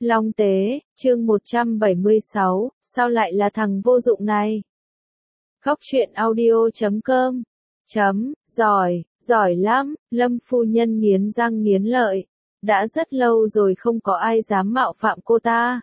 Long Tế, chương 176, sao lại là thằng vô dụng này? Góc truyện audio.com Giỏi lắm, Lâm phu nhân nghiến răng nghiến lợi. Đã rất lâu rồi không có ai dám mạo phạm cô ta.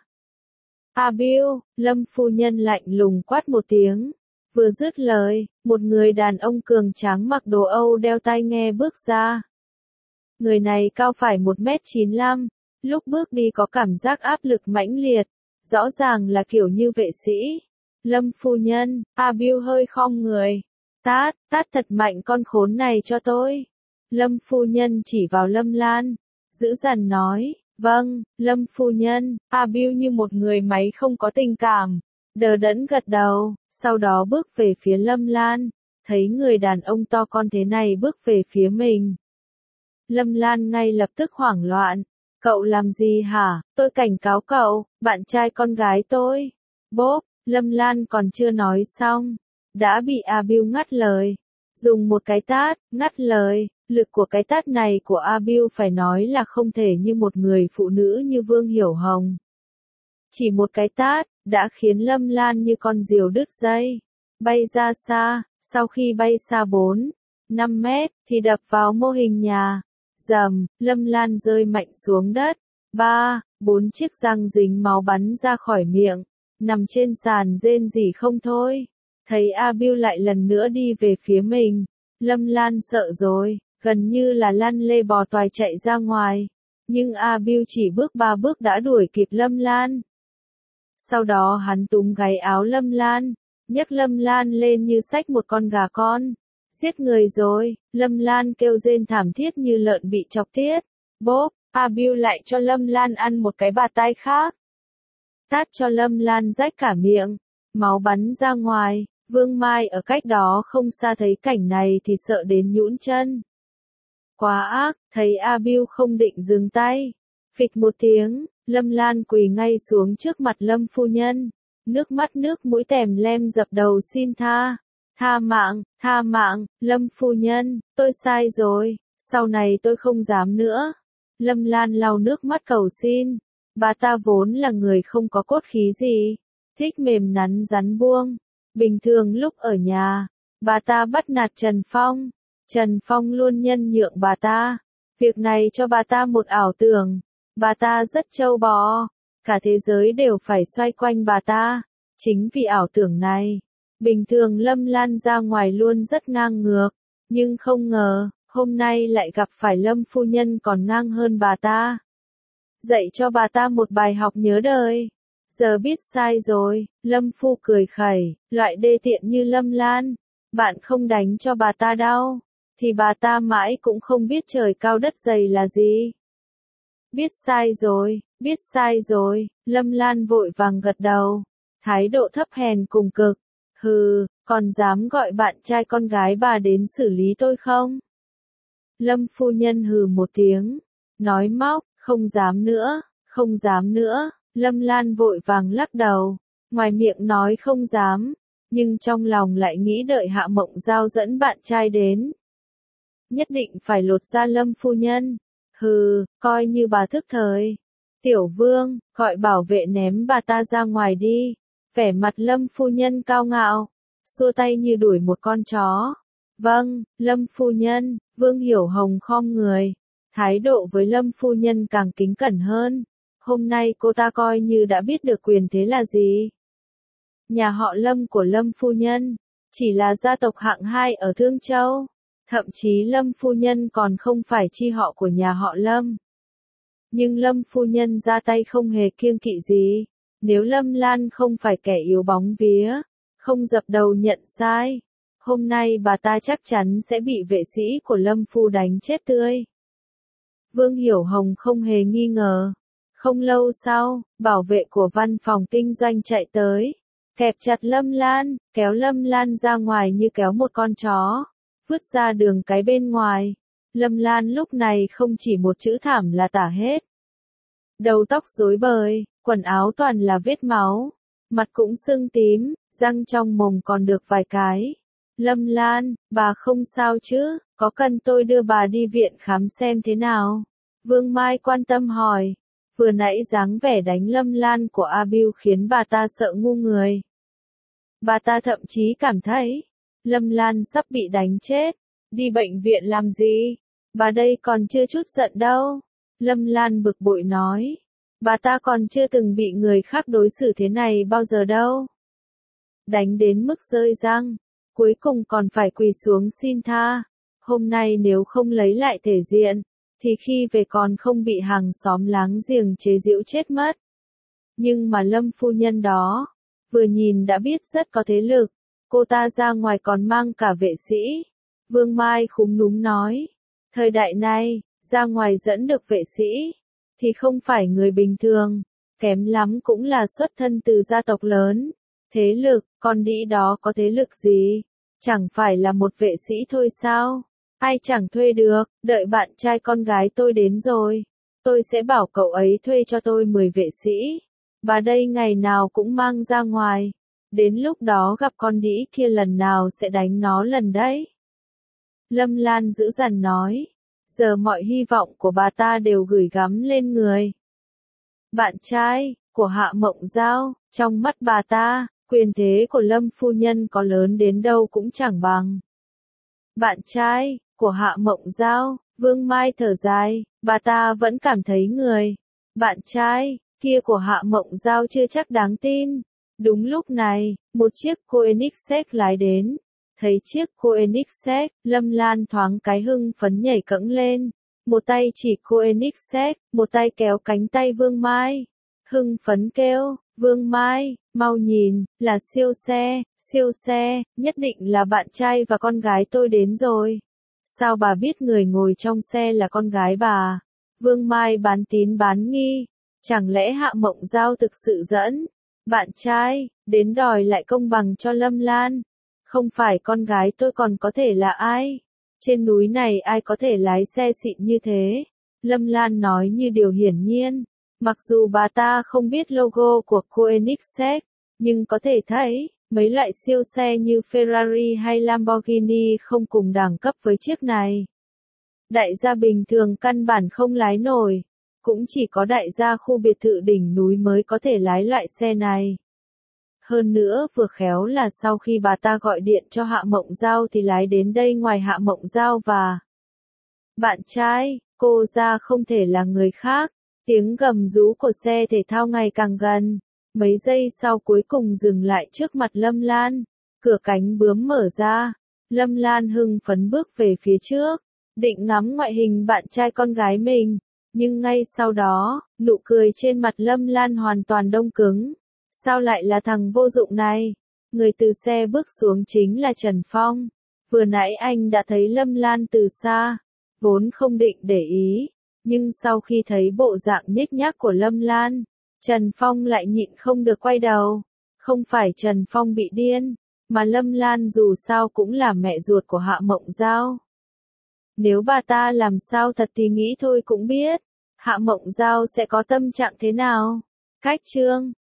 Bill, Lâm phu nhân lạnh lùng quát một tiếng. Vừa dứt lời, một người đàn ông cường tráng mặc đồ Âu đeo tai nghe bước ra. Người này cao phải 1m95, lúc bước đi có cảm giác áp lực mãnh liệt, rõ ràng là kiểu như vệ sĩ. Lâm phu nhân, Bill hơi khom người. Tát thật mạnh con khốn này cho tôi. Lâm phu nhân chỉ vào Lâm Lan, dữ dằn nói, vâng, Lâm phu nhân. Bill như một người máy không có tình cảm, đờ đẫn gật đầu, sau đó bước về phía Lâm Lan, thấy người đàn ông to con thế này bước về phía mình. Lâm Lan ngay lập tức hoảng loạn, cậu làm gì hả, tôi cảnh cáo cậu, bạn trai con gái tôi. Bốp, Lâm Lan còn chưa nói xong, đã bị Bill ngắt lời, dùng một cái tát, ngắt lời. Lực của cái tát này của Bill phải nói là không thể như một người phụ nữ như Vương Hiểu Hồng. Chỉ một cái tát, đã khiến Lâm Lan như con diều đứt dây, bay ra xa, sau khi bay xa 4-5 mét, thì đập vào mô hình nhà. Rầm, Lâm Lan rơi mạnh xuống đất, 3-4 chiếc răng dính máu bắn ra khỏi miệng, nằm trên sàn rên rỉ không thôi. Thấy Bill lại lần nữa đi về phía mình, Lâm Lan sợ rồi, gần như là lăn lê bò toài chạy ra ngoài. Nhưng Bill chỉ bước 3 bước đã đuổi kịp Lâm Lan. Sau đó hắn túm gáy áo Lâm Lan, nhấc Lâm Lan lên như xách một con gà con. Giết người rồi, Lâm Lan kêu rên thảm thiết như lợn bị chọc tiết. Bốp, Bill lại cho Lâm Lan ăn một cái bạt tai khác. Tát cho Lâm Lan rách cả miệng, máu bắn ra ngoài. Vương Mai ở cách đó không xa thấy cảnh này thì sợ đến nhũn chân. Quá ác, thấy Bill không định dừng tay. Phịch một tiếng, Lâm Lan quỳ ngay xuống trước mặt Lâm phu nhân, nước mắt nước mũi tèm lem dập đầu xin tha. Tha mạng, Lâm phu nhân, tôi sai rồi, sau này tôi không dám nữa. Lâm Lan lau nước mắt cầu xin, bà ta vốn là người không có cốt khí gì, thích mềm nắn rắn buông. Bình thường lúc ở nhà, bà ta bắt nạt Trần Phong luôn nhân nhượng bà ta. Việc này cho bà ta một ảo tưởng, bà ta rất trâu bò, cả thế giới đều phải xoay quanh bà ta. Chính vì ảo tưởng này, bình thường Lâm Lan ra ngoài luôn rất ngang ngược, nhưng không ngờ, hôm nay lại gặp phải Lâm phu nhân còn ngang hơn bà ta. Dạy cho bà ta một bài học nhớ đời. Giờ biết sai rồi, Lâm phu cười khẩy, loại đê tiện như Lâm Lan, bạn không đánh cho bà ta đau, thì bà ta mãi cũng không biết trời cao đất dày là gì. Biết sai rồi, Lâm Lan vội vàng gật đầu, thái độ thấp hèn cùng cực. Hừ, còn dám gọi bạn trai con gái bà đến xử lý tôi không? Lâm phu nhân hừ một tiếng, nói móc, không dám nữa. Lâm Lan vội vàng lắc đầu, ngoài miệng nói không dám, nhưng trong lòng lại nghĩ đợi Hạ Mộng Giao dẫn bạn trai đến, nhất định phải lột da Lâm phu nhân. Hừ, coi như bà thức thời. Tiểu Vương, gọi bảo vệ ném bà ta ra ngoài đi. Vẻ mặt Lâm phu nhân cao ngạo, xua tay như đuổi một con chó. Vâng, Lâm phu nhân. Vương Hiểu Hồng khom người, thái độ với Lâm phu nhân càng kính cẩn hơn. Hôm nay cô ta coi như đã biết được quyền thế là gì. Nhà họ Lâm của Lâm phu nhân, chỉ là gia tộc hạng 2 ở Thương Châu. Thậm chí Lâm phu nhân còn không phải chi họ của nhà họ Lâm. Nhưng Lâm phu nhân ra tay không hề kiêng kỵ gì. Nếu Lâm Lan không phải kẻ yếu bóng vía, không dập đầu nhận sai, hôm nay bà ta chắc chắn sẽ bị vệ sĩ của Lâm phu đánh chết tươi. Vương Hiểu Hồng không hề nghi ngờ. Không lâu sau, bảo vệ của văn phòng kinh doanh chạy tới, kẹp chặt Lâm Lan, kéo Lâm Lan ra ngoài như kéo một con chó, vứt ra đường cái bên ngoài. Lâm Lan lúc này không chỉ một chữ thảm là tả hết. Đầu tóc rối bời, quần áo toàn là vết máu, mặt cũng sưng tím, răng trong mồm còn được vài cái. Lâm Lan, bà không sao chứ, có cần tôi đưa bà đi viện khám xem thế nào? Vương Mai quan tâm hỏi. Vừa nãy dáng vẻ đánh Lâm Lan của Abiu khiến bà ta sợ ngu người. Bà ta thậm chí cảm thấy, Lâm Lan sắp bị đánh chết. Đi bệnh viện làm gì? Bà đây còn chưa chút giận đâu. Lâm Lan bực bội nói. Bà ta còn chưa từng bị người khác đối xử thế này bao giờ đâu. Đánh đến mức rơi răng, cuối cùng còn phải quỳ xuống xin tha. Hôm nay nếu không lấy lại thể diện, thì khi về còn không bị hàng xóm láng giềng chế giễu chết mất. Nhưng mà Lâm phu nhân đó, vừa nhìn đã biết rất có thế lực, cô ta ra ngoài còn mang cả vệ sĩ. Vương Mai khúm núm nói, thời đại này, ra ngoài dẫn được vệ sĩ, thì không phải người bình thường, kém lắm cũng là xuất thân từ gia tộc lớn. Thế lực, con đĩ đó có thế lực gì? Chẳng phải là một vệ sĩ thôi sao? Ai chẳng thuê được, đợi bạn trai con gái tôi đến rồi. Tôi sẽ bảo cậu ấy thuê cho tôi 10 vệ sĩ. Bà đây ngày nào cũng mang ra ngoài. Đến lúc đó gặp con đĩ kia lần nào sẽ đánh nó lần đấy. Lâm Lan dữ dằn nói. Giờ mọi hy vọng của bà ta đều gửi gắm lên người bạn trai của Hạ Mộng Giao. Trong mắt bà ta, quyền thế của Lâm phu nhân có lớn đến đâu cũng chẳng bằng bạn trai của Hạ Mộng Giao. Vương Mai thở dài, bà ta vẫn cảm thấy người bạn trai kia của Hạ Mộng Giao chưa chắc đáng tin. Đúng lúc này, một chiếc Koenigsegg lái đến. Thấy chiếc Koenigsegg, Lâm Lan thoáng cái hưng phấn nhảy cẫng lên. Một tay chỉ Koenigsegg, một tay kéo cánh tay Vương Mai. Hưng phấn kêu, Vương Mai, mau nhìn, là siêu xe, nhất định là bạn trai và con gái tôi đến rồi. Sao bà biết người ngồi trong xe là con gái bà? Vương Mai bán tín bán nghi. Chẳng lẽ Hạ Mộng Giao thực sự dẫn bạn trai đến đòi lại công bằng cho Lâm Lan? Không phải con gái tôi còn có thể là ai? Trên núi này ai có thể lái xe xịn như thế? Lâm Lan nói như điều hiển nhiên. Mặc dù bà ta không biết logo của Koenigsegg, nhưng có thể thấy, mấy loại siêu xe như Ferrari hay Lamborghini không cùng đẳng cấp với chiếc này. Đại gia bình thường căn bản không lái nổi, cũng chỉ có đại gia khu biệt thự đỉnh núi mới có thể lái loại xe này. Hơn nữa vừa khéo là sau khi bà ta gọi điện cho Hạ Mộng Giao thì lái đến đây ngoài Hạ Mộng Giao và bạn trai, cô ra không thể là người khác. Tiếng gầm rú của xe thể thao ngày càng gần. Mấy giây sau cuối cùng dừng lại trước mặt Lâm Lan. Cửa cánh bướm mở ra. Lâm Lan hưng phấn bước về phía trước. Định ngắm ngoại hình bạn trai con gái mình. Nhưng ngay sau đó, nụ cười trên mặt Lâm Lan hoàn toàn đông cứng. Sao lại là thằng vô dụng này? Người từ xe bước xuống chính là Trần Phong. Vừa nãy anh đã thấy Lâm Lan từ xa. Vốn không định để ý. Nhưng sau khi thấy bộ dạng nhếch nhác của Lâm Lan, Trần Phong lại nhịn không được quay đầu. Không phải Trần Phong bị điên, mà Lâm Lan dù sao cũng là mẹ ruột của Hạ Mộng Giao. Nếu bà ta làm sao thật thì nghĩ thôi cũng biết, Hạ Mộng Giao sẽ có tâm trạng thế nào. Cách chương